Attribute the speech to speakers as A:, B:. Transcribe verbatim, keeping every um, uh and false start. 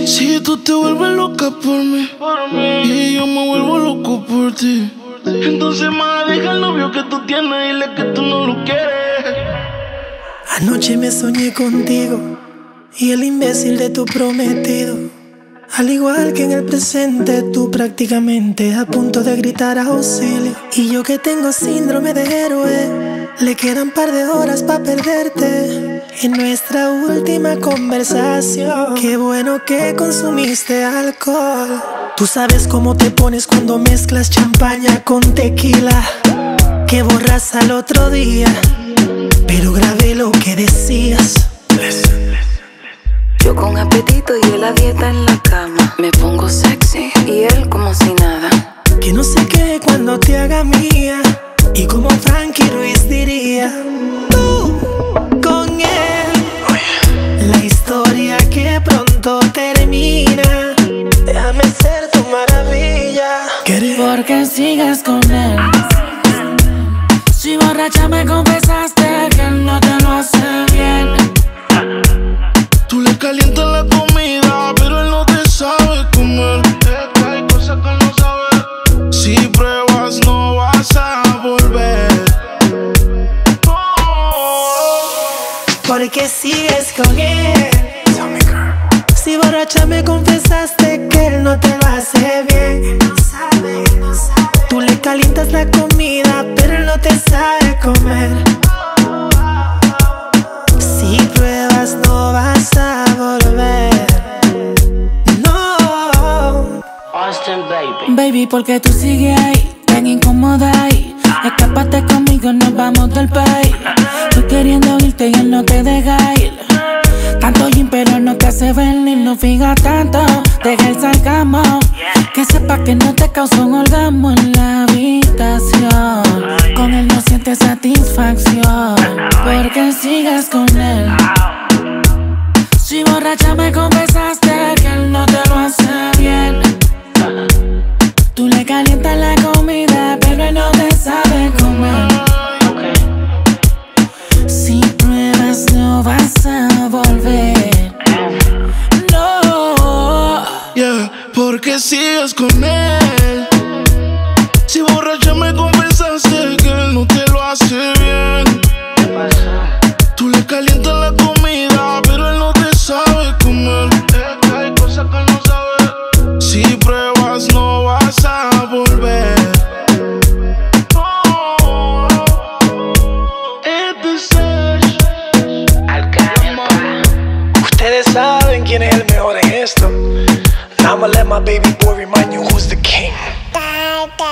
A: Si tú te vuelves loca por mí, por mí, y yo me vuelvo loco por ti, entonces más deja el novio que tú tienes y dile que tú no lo quieres.
B: Anoche me soñé contigo y el imbécil de tu prometido. Al igual que en el presente, tú prácticamente a punto de gritar auxilio. Y yo que tengo síndrome de héroe, le quedan par de horas pa' perderte. En nuestra última conversación, qué bueno que consumiste alcohol. Tú sabes cómo te pones cuando mezclas champaña con tequila, que borras al otro día, pero grabé lo que decías.
C: Yo con apetito y él a dieta en la cama. Me pongo sexy y él como si nada.
B: Que no sé qué cuando te haga mía, y como Frankie Ruiz diría, tú con él, la historia que pronto termina. Déjame ser tu maravilla.
D: Porque sigues con él. Si borracha me confesaste que él no te lo hace bien.
A: Tú le calientas la comida, pero él no te sabe comer. Es que hay cosas que él no sabe. Si pruebas no vas a volver. Oh.
B: Porque sigues con él. Si borracha me confesaste que él no te lo hace bien. No sabe, no sabe. Tú le calientas la comida, pero él no te sabe comer. Si pruebas no vas a volver. No.
D: Austin, baby. Baby, porque tú sigues ahí, tan incómoda ahí. Escápate conmigo, nos vamos del país. Tú queriendo irte y él no te deja ir. Tanto gym pero no te hace venir. No fija tanto, deja el sarcasmo. Que sepa que no te causó un orgasmo en la habitación. Con él no sientes satisfacción. Porque sigues con él. Si borracha me confesaste que él no te lo hace bien. Tú le calientas la comida, pero él no te sabe comer. Si pruebas no vas a volver. No.
A: Yeah, porque sigues con él. Si borracha me confesaste que él no te lo hace bien. Tú le calientas la comida, pero él no te sabe comer. Es que hay cosas que él no sabe. Si pruebas no vas a volver. Oh. Este es
B: Ustedes saben quién es el mejor en esto. Now I'ma let my baby boy remind you who's the king.